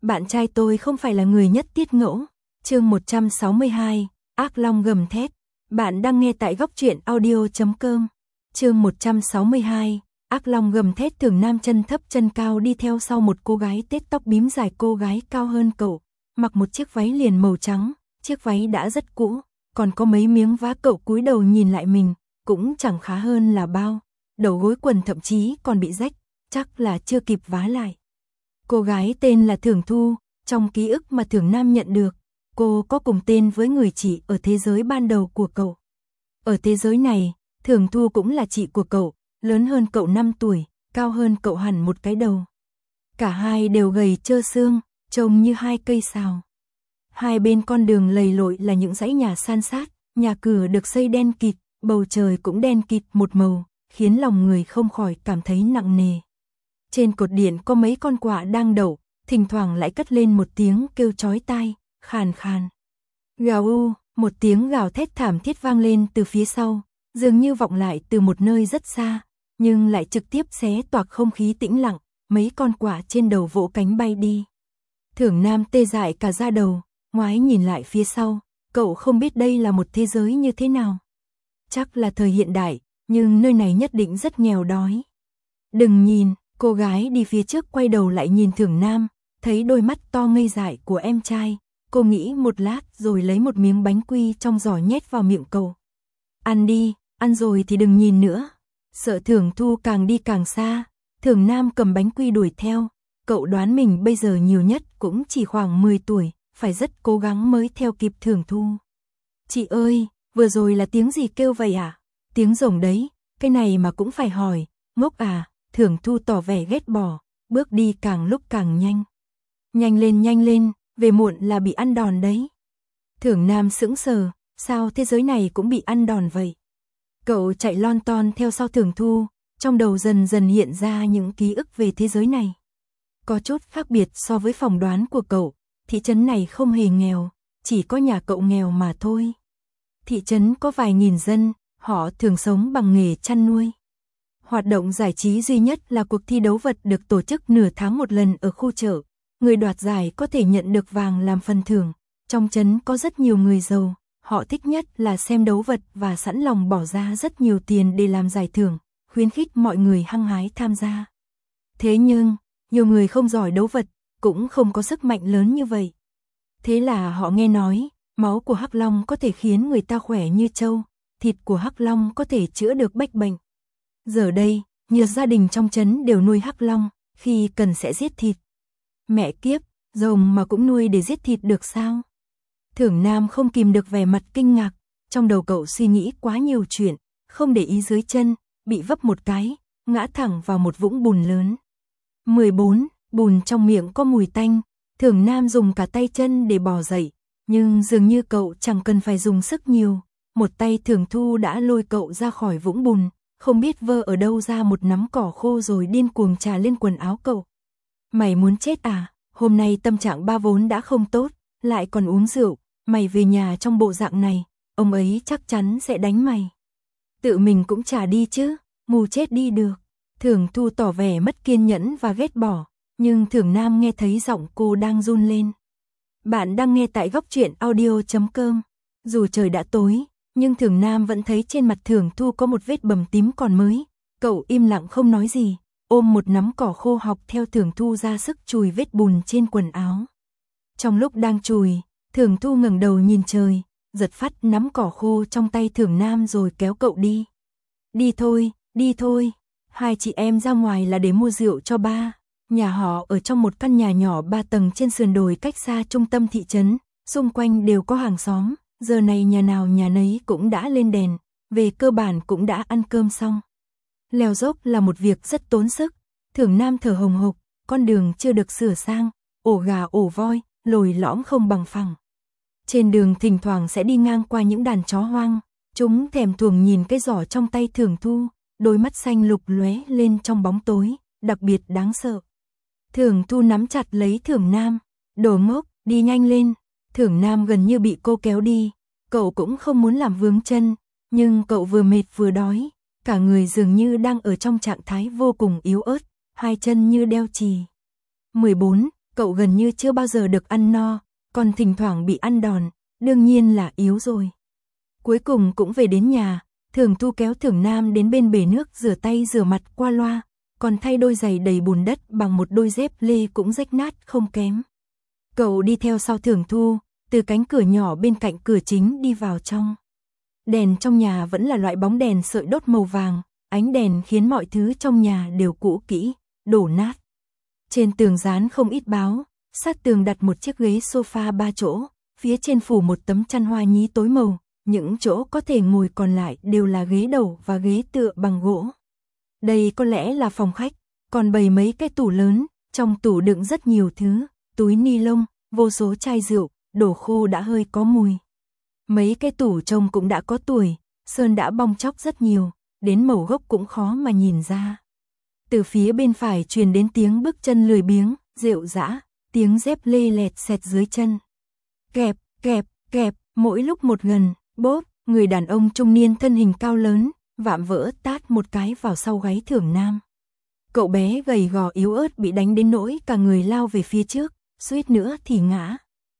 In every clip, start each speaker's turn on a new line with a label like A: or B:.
A: Bạn trai tôi không phải là người nhất tiết ngẫu. Chương 162, Ác Long gầm thét. Bạn đang nghe tại goctruyện.audio.com. Chương 162, Ác Long gầm thét. Thường Nam chân thấp chân cao đi theo sau một cô gái tết tóc bím dài. Cô gái cao hơn cậu, mặc một chiếc váy liền màu trắng, chiếc váy đã rất cũ, còn có mấy miếng vá. Cậu cúi đầu nhìn lại mình, cũng chẳng khá hơn là bao. Đầu gối quần thậm chí còn bị rách, chắc là chưa kịp vá lại. Cô gái tên là Thường Thu, trong ký ức mà Thường Nam nhận được, cô có cùng tên với người chị ở thế giới ban đầu của cậu. Ở thế giới này, Thường Thu cũng là chị của cậu, lớn hơn cậu 5 tuổi, cao hơn cậu hẳn một cái đầu. Cả hai đều gầy trơ xương, trông như hai cây sào. Hai bên con đường lầy lội là những dãy nhà san sát, nhà cửa được xây đen kịt, bầu trời cũng đen kịt một màu, khiến lòng người không khỏi cảm thấy nặng nề. Trên cột điện có mấy con quạ đang đậu, thỉnh thoảng lại cất lên một tiếng kêu chói tai, khàn khàn. Gào u, một tiếng gào thét thảm thiết vang lên từ phía sau, dường như vọng lại từ một nơi rất xa, nhưng lại trực tiếp xé toạc không khí tĩnh lặng, mấy con quạ trên đầu vỗ cánh bay đi. Thường Nam tê dại cả da đầu, ngoái nhìn lại phía sau, cậu không biết đây là một thế giới như thế nào. Chắc là thời hiện đại, nhưng nơi này nhất định rất nghèo đói. Đừng nhìn. Cô gái đi phía trước quay đầu lại nhìn Thường Nam, thấy đôi mắt to ngây dại của em trai, cô nghĩ một lát rồi lấy một miếng bánh quy trong giỏ nhét vào miệng cậu. Ăn đi, ăn rồi thì đừng nhìn nữa. Sợ Thường Thu càng đi càng xa, Thường Nam cầm bánh quy đuổi theo, cậu đoán mình bây giờ nhiều nhất cũng chỉ khoảng 10 tuổi, phải rất cố gắng mới theo kịp Thường Thu. Chị ơi, vừa rồi là tiếng gì kêu vậy à? Tiếng rồng đấy, cái này mà cũng phải hỏi, ngốc à? Thường Thu tỏ vẻ ghét bỏ, bước đi càng lúc càng nhanh. Nhanh lên, về muộn là bị ăn đòn đấy. Thường Nam sững sờ, sao thế giới này cũng bị ăn đòn vậy? Cậu chạy lon ton theo sau Thường Thu, trong đầu dần dần hiện ra những ký ức về thế giới này. Có chút khác biệt so với phỏng đoán của cậu, thị trấn này không hề nghèo, chỉ có nhà cậu nghèo mà thôi. Thị trấn có vài nghìn dân, họ thường sống bằng nghề chăn nuôi. Hoạt động giải trí duy nhất là cuộc thi đấu vật được tổ chức nửa tháng một lần ở khu chợ. Người đoạt giải có thể nhận được vàng làm phần thưởng. Trong trấn có rất nhiều người giàu, họ thích nhất là xem đấu vật và sẵn lòng bỏ ra rất nhiều tiền để làm giải thưởng, khuyến khích mọi người hăng hái tham gia. Thế nhưng, nhiều người không giỏi đấu vật, cũng không có sức mạnh lớn như vậy. Thế là họ nghe nói, máu của hắc long có thể khiến người ta khỏe như trâu, thịt của hắc long có thể chữa được bách bệnh. Giờ đây, nhiều gia đình trong trấn đều nuôi hắc long, khi cần sẽ giết thịt. Mẹ kiếp, rồng mà cũng nuôi để giết thịt được sao? Thường Nam không kìm được vẻ mặt kinh ngạc, trong đầu cậu suy nghĩ quá nhiều chuyện, không để ý dưới chân, bị vấp một cái, ngã thẳng vào một vũng bùn lớn. 14. Bùn trong miệng có mùi tanh, Thường Nam dùng cả tay chân để bò dậy, nhưng dường như cậu chẳng cần phải dùng sức nhiều, một tay Thường Thu đã lôi cậu ra khỏi vũng bùn. Không biết vơ ở đâu ra một nắm cỏ khô rồi điên cuồng trà lên quần áo cậu. Mày muốn chết à? Hôm nay tâm trạng ba vốn đã không tốt, lại còn uống rượu, mày về nhà trong bộ dạng này, ông ấy chắc chắn sẽ đánh mày. Tự mình cũng trả đi chứ, ngu chết đi được. Thường Thu tỏ vẻ mất kiên nhẫn và ghét bỏ, nhưng Thường Nam nghe thấy giọng cô đang run lên. Bạn đang nghe tại goctruyện.audio.com. Dù trời đã tối, nhưng Thường Nam vẫn thấy trên mặt Thường Thu có một vết bầm tím còn mới. Cậu im lặng không nói gì, ôm một nắm cỏ khô học theo Thường Thu ra sức chùi vết bùn trên quần áo. Trong lúc đang chùi, Thường Thu ngẩng đầu nhìn trời, giật phắt nắm cỏ khô trong tay Thường Nam rồi kéo cậu đi. Đi thôi, hai chị em ra ngoài là để mua rượu cho ba. Nhà họ ở trong một căn nhà nhỏ 3 tầng trên sườn đồi cách xa trung tâm thị trấn, xung quanh đều có hàng xóm. Giờ này nhà nào nhà nấy cũng đã lên đèn, về cơ bản cũng đã ăn cơm xong. Leo dốc là một việc rất tốn sức, Thường Nam thở hồng hộc, con đường chưa được sửa sang, ổ gà ổ voi, lồi lõm không bằng phẳng. Trên đường thỉnh thoảng sẽ đi ngang qua những đàn chó hoang, chúng thèm thuồng nhìn cái giỏ trong tay Thường Thu, đôi mắt xanh lục lóe lên trong bóng tối, đặc biệt đáng sợ. Thường Thu nắm chặt lấy Thường Nam, đồ ngốc, đi nhanh lên. Thường Nam gần như bị cô kéo đi, cậu cũng không muốn làm vướng chân, nhưng cậu vừa mệt vừa đói, cả người dường như đang ở trong trạng thái vô cùng yếu ớt, hai chân như đeo chì. 14. cậu gần như chưa bao giờ được ăn no, còn thỉnh thoảng bị ăn đòn, đương nhiên là yếu rồi. Cuối cùng cũng về đến nhà, Thường Thu kéo Thường Nam đến bên bể nước rửa tay rửa mặt qua loa, còn thay đôi giày đầy bùn đất bằng một đôi dép lê cũng rách nát không kém. Cậu đi theo sau Thường Thu, từ cánh cửa nhỏ bên cạnh cửa chính đi vào trong. Đèn trong nhà vẫn là loại bóng đèn sợi đốt màu vàng, ánh đèn khiến mọi thứ trong nhà đều cũ kỹ, đổ nát. Trên tường dán không ít báo, sát tường đặt một chiếc ghế sofa 3 chỗ, phía trên phủ một tấm chăn hoa nhí tối màu, những chỗ có thể ngồi còn lại đều là ghế đầu và ghế tựa bằng gỗ. Đây có lẽ là phòng khách, còn bày mấy cái tủ lớn, trong tủ đựng rất nhiều thứ, túi ni lông, vô số chai rượu, đồ khô đã hơi có mùi. Mấy cái tủ trông cũng đã có tuổi, sơn đã bong tróc rất nhiều, đến màu gốc cũng khó mà nhìn ra. Từ phía bên phải truyền đến tiếng bước chân lười biếng, rệu rã, tiếng dép lê lẹt xẹt dưới chân. Kẹp, kẹp, kẹp, mỗi lúc một gần, bốp, người đàn ông trung niên thân hình cao lớn, vạm vỡ tát một cái vào sau gáy Thường Nam. Cậu bé gầy gò yếu ớt bị đánh đến nỗi cả người lao về phía trước, suýt nữa thì ngã.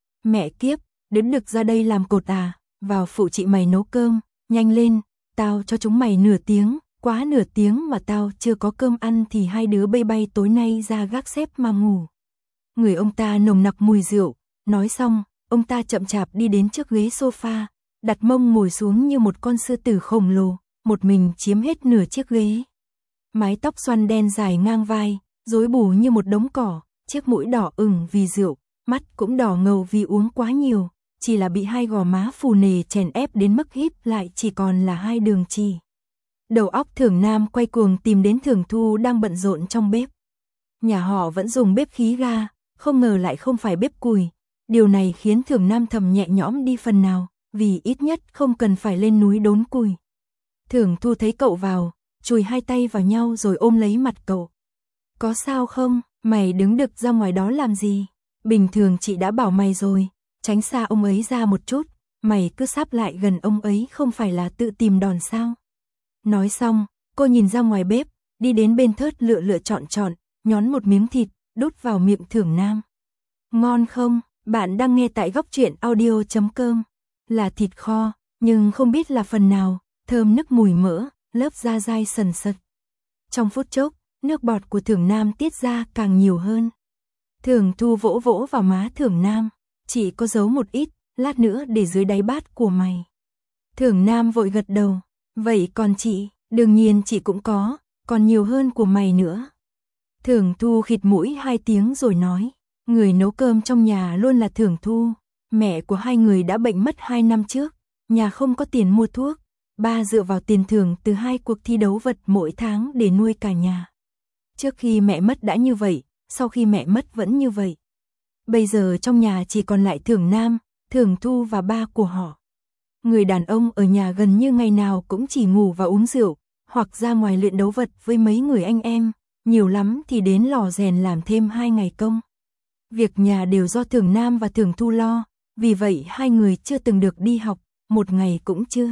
A: Mẹ kiếp, đến được ra đây làm cột à, vào phụ chị mày nấu cơm, nhanh lên, tao cho chúng mày nửa tiếng, quá nửa tiếng mà tao chưa có cơm ăn thì hai đứa bay bay tối nay ra gác xếp mà ngủ. Người ông ta nồng nặc mùi rượu, nói xong, ông ta chậm chạp đi đến trước ghế sofa, đặt mông ngồi xuống như một con sư tử khổng lồ, một mình chiếm hết nửa chiếc ghế. Mái tóc xoăn đen dài ngang vai, rối bù như một đống cỏ, chiếc mũi đỏ ửng vì rượu, mắt cũng đỏ ngầu vì uống quá nhiều, chỉ là bị hai gò má phù nề chèn ép đến mức híp lại chỉ còn là hai đường chỉ. Đầu óc Thường Nam quay cuồng tìm đến Thường Thu đang bận rộn trong bếp. Nhà họ vẫn dùng bếp khí ga, không ngờ lại không phải bếp củi. Điều này khiến Thường Nam thầm nhẹ nhõm đi phần nào, vì ít nhất không cần phải lên núi đốn củi. Thường Thu thấy cậu vào, chùi hai tay vào nhau rồi ôm lấy mặt cậu. Có sao không, mày đứng đực ra ngoài đó làm gì? Bình thường chị đã bảo mày rồi, tránh xa ông ấy ra một chút, mày cứ sáp lại gần ông ấy không phải là tự tìm đòn sao? Nói xong, cô nhìn ra ngoài bếp, đi đến bên thớt lựa chọn, nhón một miếng thịt, đút vào miệng Thường Nam. Ngon không? Bạn đang nghe tại Góc Truyện Audio.com. Là thịt kho, nhưng không biết là phần nào, thơm nức mùi mỡ, lớp da dai sần sật. Trong phút chốc, nước bọt của Thường Nam tiết ra càng nhiều hơn. Thường Thu vỗ vỗ vào má Thường Nam, chỉ có giấu một ít, lát nữa để dưới đáy bát của mày. Thường Nam vội gật đầu, vậy còn chị, đương nhiên chị cũng có, còn nhiều hơn của mày nữa. Thường Thu khịt mũi 2 tiếng rồi nói, người nấu cơm trong nhà luôn là Thường Thu, mẹ của hai người đã bệnh mất 2 năm trước, nhà không có tiền mua thuốc, ba dựa vào tiền thưởng từ 2 cuộc thi đấu vật mỗi tháng để nuôi cả nhà. Trước khi mẹ mất đã như vậy, sau khi mẹ mất vẫn như vậy. Bây giờ trong nhà chỉ còn lại Thường Nam, Thường Thu và ba của họ. Người đàn ông ở nhà gần như ngày nào cũng chỉ ngủ và uống rượu, hoặc ra ngoài luyện đấu vật với mấy người anh em, nhiều lắm thì đến lò rèn làm thêm 2 ngày công. Việc nhà đều do Thường Nam và Thường Thu lo, vì vậy hai người chưa từng được đi học, một ngày cũng chưa.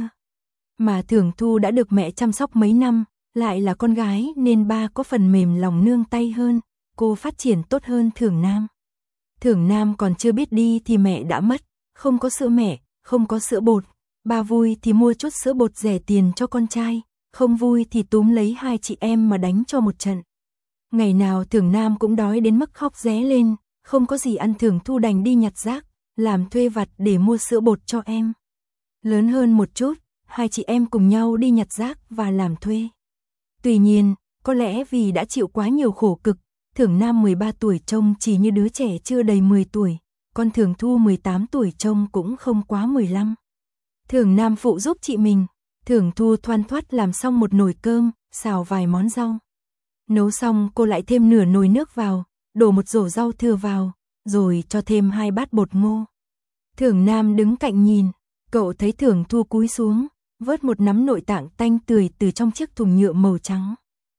A: Mà Thường Thu đã được mẹ chăm sóc mấy năm, lại là con gái nên ba có phần mềm lòng nương tay hơn, cô phát triển tốt hơn Thường Nam. Thường Nam còn chưa biết đi thì mẹ đã mất, không có sữa mẹ, không có sữa bột. Ba vui thì mua chút sữa bột rẻ tiền cho con trai, không vui thì túm lấy hai chị em mà đánh cho một trận. Ngày nào Thường Nam cũng đói đến mức khóc ré lên, không có gì ăn Thường Thu đành đi nhặt rác, làm thuê vặt để mua sữa bột cho em. Lớn hơn một chút, hai chị em cùng nhau đi nhặt rác và làm thuê. Tuy nhiên, có lẽ vì đã chịu quá nhiều khổ cực, Thường Nam 13 tuổi trông chỉ như đứa trẻ chưa đầy 10 tuổi, còn Thường Thu 18 tuổi trông cũng không quá 15. Thường Nam phụ giúp chị mình, Thường Thu thoăn thoắt làm xong một nồi cơm, xào vài món rau. Nấu xong cô lại thêm nửa nồi nước vào, đổ một rổ rau thừa vào, rồi cho thêm 2 bát bột ngô. Thường Nam đứng cạnh nhìn, cậu thấy Thường Thu cúi xuống, vớt một nắm nội tạng tanh tươi từ trong chiếc thùng nhựa màu trắng.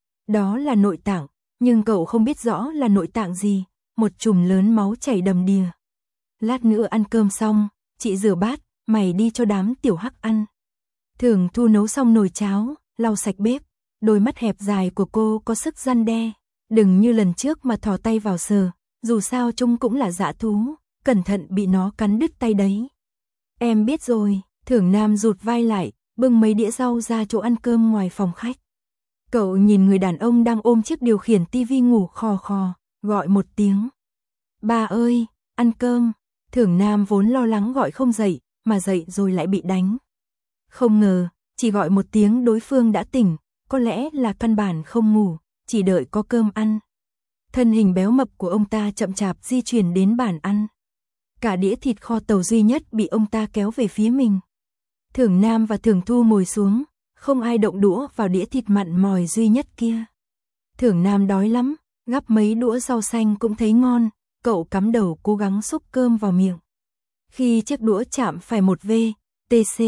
A: Đó là nội tạng, nhưng cậu không biết rõ là nội tạng gì, một chùm lớn máu chảy đầm đìa. Lát nữa ăn cơm xong, chị rửa bát, mày đi cho đám tiểu hắc ăn. Thường Thu nấu xong nồi cháo, lau sạch bếp, đôi mắt hẹp dài của cô có sức răn đe, đừng như lần trước mà thò tay vào sờ, dù sao chúng cũng là dã thú, cẩn thận bị nó cắn đứt tay đấy. Em biết rồi, Thưởng Nam rụt vai lại, bưng mấy đĩa rau ra chỗ ăn cơm ngoài phòng khách. Cậu nhìn người đàn ông đang ôm chiếc điều khiển tivi ngủ khò khò, gọi một tiếng. Ba ơi, ăn cơm. Thưởng Nam vốn lo lắng gọi không dậy, mà dậy rồi lại bị đánh. Không ngờ, chỉ gọi một tiếng đối phương đã tỉnh, có lẽ là căn bản không ngủ, chỉ đợi có cơm ăn. Thân hình béo mập của ông ta chậm chạp di chuyển đến bàn ăn. Cả đĩa thịt kho tàu duy nhất bị ông ta kéo về phía mình. Thưởng Nam và Thưởng Thu ngồi xuống, không ai động đũa vào đĩa thịt mặn mòi duy nhất kia. Thưởng Nam đói lắm, gắp mấy đũa rau xanh cũng thấy ngon, cậu cắm đầu cố gắng xúc cơm vào miệng. Khi chiếc đũa chạm phải một VTC,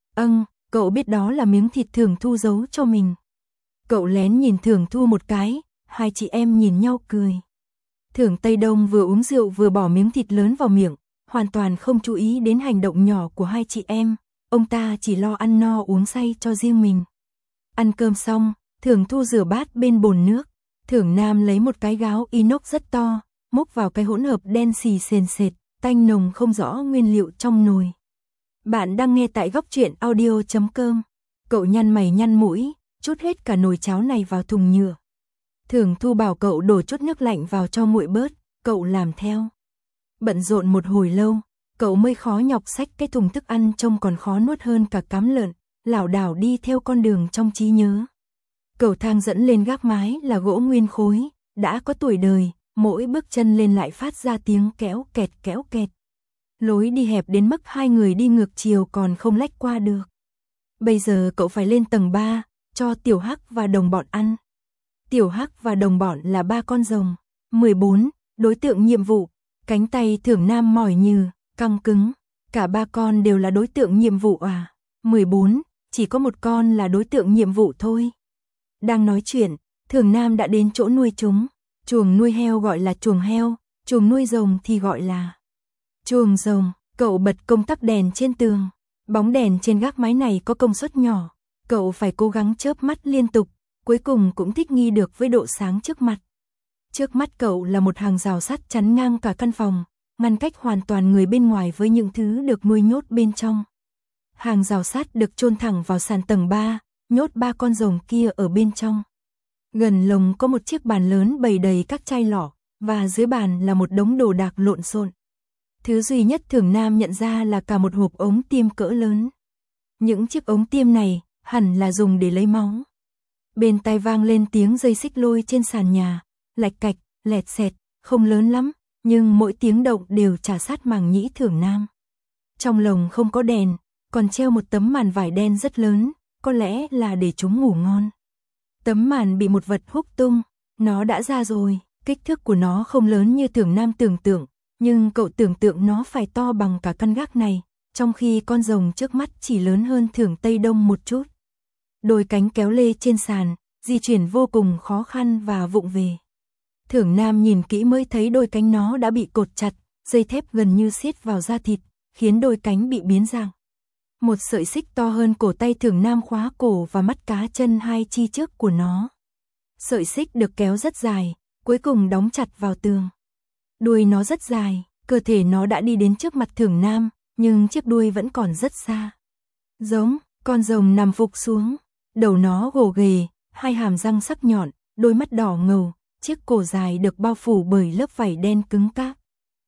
A: cậu biết đó là miếng thịt Thưởng Thu giấu cho mình. Cậu lén nhìn Thưởng Thu một cái, hai chị em nhìn nhau cười. Thưởng Tây Đông vừa uống rượu vừa bỏ miếng thịt lớn vào miệng, hoàn toàn không chú ý đến hành động nhỏ của hai chị em, ông ta chỉ lo ăn no uống say cho riêng mình. Ăn cơm xong, Thưởng Thu rửa bát bên bồn nước, Thưởng Nam lấy một cái gáo inox rất to, múc vào cái hỗn hợp đen xì sền sệt, tanh nồng không rõ nguyên liệu trong nồi. Bạn đang nghe tại Góc Truyện Audio.com. Cậu nhăn mày nhăn mũi, trút hết cả nồi cháo này vào thùng nhựa. Thưởng Thu bảo cậu đổ chút nước lạnh vào cho nguội bớt, cậu làm theo. Bận rộn một hồi lâu, cậu mới khó nhọc xách cái thùng thức ăn trông còn khó nuốt hơn cả cám lợn, lảo đảo đi theo con đường trong trí nhớ. Cầu thang dẫn lên gác mái là gỗ nguyên khối, đã có tuổi đời, mỗi bước chân lên lại phát ra tiếng kéo kẹt. Lối đi hẹp đến mức hai người đi ngược chiều còn không lách qua được. Bây giờ cậu phải lên tầng 3, cho Tiểu Hắc và đồng bọn ăn. Tiểu Hắc và đồng bọn là 3 con rồng. 14, đối tượng nhiệm vụ. Cánh tay Thưởng Nam mỏi như, căng cứng. Cả 3 con đều là đối tượng nhiệm vụ à? 14, chỉ có một con là đối tượng nhiệm vụ thôi. Đang nói chuyện, Thưởng Nam đã đến chỗ nuôi chúng. Chuồng nuôi heo gọi là chuồng heo, chuồng nuôi rồng thì gọi là chuồng rồng. Cậu bật công tắc đèn trên tường. Bóng đèn trên gác mái này có công suất nhỏ. Cậu phải cố gắng chớp mắt liên tục, cuối cùng cũng thích nghi được với độ sáng trước mặt. Trước mắt cậu là một hàng rào sắt chắn ngang cả căn phòng, ngăn cách hoàn toàn người bên ngoài với những thứ được nuôi nhốt bên trong. Hàng rào sắt được chôn thẳng vào sàn tầng 3, nhốt 3 con rồng kia ở bên trong. Gần lồng có một chiếc bàn lớn bày đầy các chai lọ, và dưới bàn là một đống đồ đạc lộn xộn. Thứ duy nhất Thưởng Nam nhận ra là cả một hộp ống tiêm cỡ lớn. Những chiếc ống tiêm này hẳn là dùng để lấy máu. Bên tai vang lên tiếng dây xích lôi trên sàn nhà, lạch cạch, lẹt xẹt, không lớn lắm, nhưng mỗi tiếng động đều chà sát màng nhĩ Thưởng Nam. Trong lồng không có đèn, còn treo một tấm màn vải đen rất lớn, có lẽ là để chúng ngủ ngon. Tấm màn bị một vật húc tung, nó đã ra rồi, kích thước của nó không lớn như Thưởng Nam tưởng tượng, nhưng cậu tưởng tượng nó phải to bằng cả căn gác này, trong khi con rồng trước mắt chỉ lớn hơn Thưởng Tây Đông một chút. Đôi cánh kéo lê trên sàn, di chuyển vô cùng khó khăn và vụng về. Thưởng Nam nhìn kỹ mới thấy đôi cánh nó đã bị cột chặt, dây thép gần như siết vào da thịt, khiến đôi cánh bị biến dạng. Một sợi xích to hơn cổ tay Thưởng Nam khóa cổ và mắt cá chân hai chi trước của nó. Sợi xích được kéo rất dài, cuối cùng đóng chặt vào tường. Đuôi nó rất dài, cơ thể nó đã đi đến trước mặt Thưởng Nam, nhưng chiếc đuôi vẫn còn rất xa. Giống, con rồng nằm phục xuống, đầu nó gồ ghề, hai hàm răng sắc nhọn, đôi mắt đỏ ngầu, chiếc cổ dài được bao phủ bởi lớp vảy đen cứng cáp.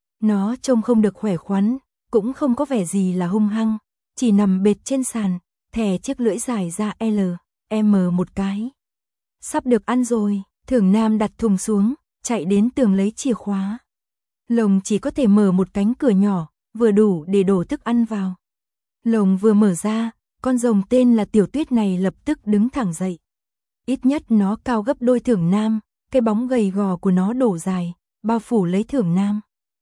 A: Nó trông không được khỏe khoắn, cũng không có vẻ gì là hung hăng, chỉ nằm bệt trên sàn, thè chiếc lưỡi dài ra M một cái. Sắp được ăn rồi, Thưởng Nam đặt thùng xuống, chạy đến tường lấy chìa khóa. Lồng chỉ có thể mở một cánh cửa nhỏ, vừa đủ để đổ thức ăn vào. Lồng vừa mở ra, con rồng tên là Tiểu Tuyết này lập tức đứng thẳng dậy. Ít nhất nó cao gấp đôi Thưởng Nam, cái bóng gầy gò của nó đổ dài, bao phủ lấy Thưởng Nam.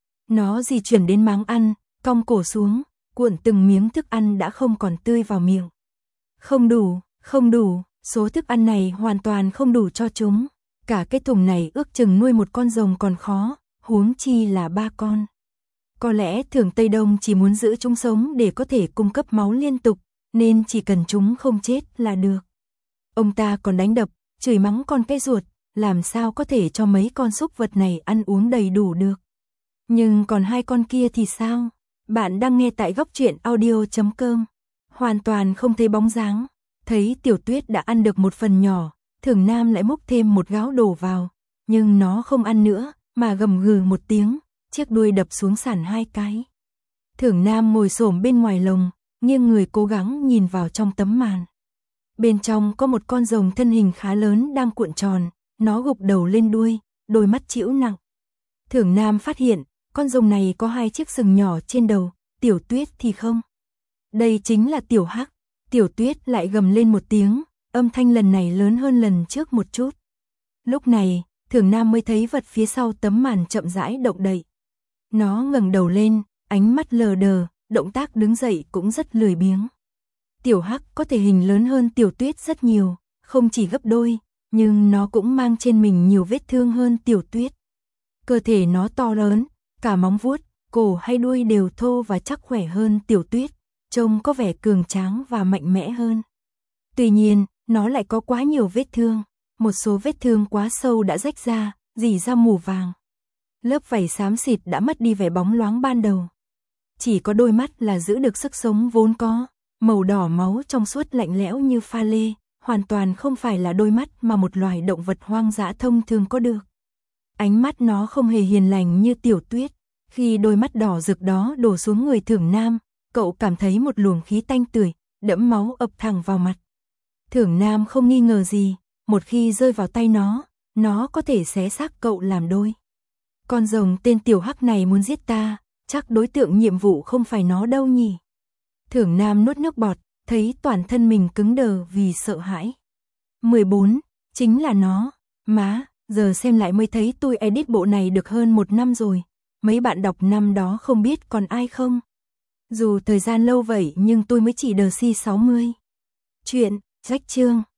A: Nó di chuyển đến máng ăn, cong cổ xuống, cuộn từng miếng thức ăn đã không còn tươi vào miệng. Không đủ, số thức ăn này hoàn toàn không đủ cho chúng. Cả cái thùng này ước chừng nuôi một con rồng còn khó, huống chi là 3 con. Có lẽ Thưởng Tây Đông chỉ muốn giữ chúng sống để có thể cung cấp máu liên tục, nên chỉ cần chúng không chết là được. Ông ta còn đánh đập, chửi mắng con cái ruột, làm sao có thể cho mấy con súc vật này ăn uống đầy đủ được. Nhưng còn hai con kia thì sao? Bạn đang nghe tại góc truyện audio.com. Hoàn toàn không thấy bóng dáng. Thấy Tiểu Tuyết đã ăn được một phần nhỏ, Thưởng Nam lại múc thêm một gáo đổ vào. Nhưng nó không ăn nữa, mà gầm gừ một tiếng, chiếc đuôi đập xuống sàn hai cái. Thưởng Nam ngồi xổm bên ngoài lồng, nghiêng người cố gắng nhìn vào trong tấm màn. Bên trong có một con rồng thân hình khá lớn đang cuộn tròn, nó gục đầu lên đuôi, đôi mắt trĩu nặng. Thưởng Nam phát hiện, con rồng này có hai chiếc sừng nhỏ trên đầu, Tiểu Tuyết thì không. Đây chính là Tiểu Hắc. Tiểu Tuyết lại gầm lên một tiếng, âm thanh lần này lớn hơn lần trước một chút. Lúc này, Thưởng Nam mới thấy vật phía sau tấm màn chậm rãi động đậy. Nó ngẩng đầu lên, ánh mắt lờ đờ, động tác đứng dậy cũng rất lười biếng. Tiểu Hắc có thể hình lớn hơn Tiểu Tuyết rất nhiều, không chỉ gấp đôi, nhưng nó cũng mang trên mình nhiều vết thương hơn Tiểu Tuyết. Cơ thể nó to lớn, cả móng vuốt, cổ hay đuôi đều thô và chắc khỏe hơn Tiểu Tuyết, trông có vẻ cường tráng và mạnh mẽ hơn. Tuy nhiên, nó lại có quá nhiều vết thương, một số vết thương quá sâu đã rách ra, rỉ ra mù vàng. Lớp vảy xám xịt đã mất đi vẻ bóng loáng ban đầu. Chỉ có đôi mắt là giữ được sức sống vốn có, màu đỏ máu trong suốt lạnh lẽo như pha lê, hoàn toàn không phải là đôi mắt mà một loài động vật hoang dã thông thường có được. Ánh mắt nó không hề hiền lành như Tiểu Tuyết, khi đôi mắt đỏ rực đó đổ xuống người Thưởng Nam, cậu cảm thấy một luồng khí tanh tưởi, đẫm máu ập thẳng vào mặt. Thưởng Nam không nghi ngờ gì, một khi rơi vào tay nó có thể xé xác cậu làm đôi. Con rồng tên Tiểu Hắc này muốn giết ta, chắc đối tượng nhiệm vụ không phải nó đâu nhỉ. Thưởng Nam nuốt nước bọt, thấy toàn thân mình cứng đờ vì sợ hãi. 14, chính là nó. Má, giờ xem lại mới thấy tôi edit bộ này được hơn 1 năm rồi. Mấy bạn đọc năm đó không biết còn ai không? Dù thời gian lâu vậy nhưng tôi mới chỉ đờ si 60. Chuyện, rách chương.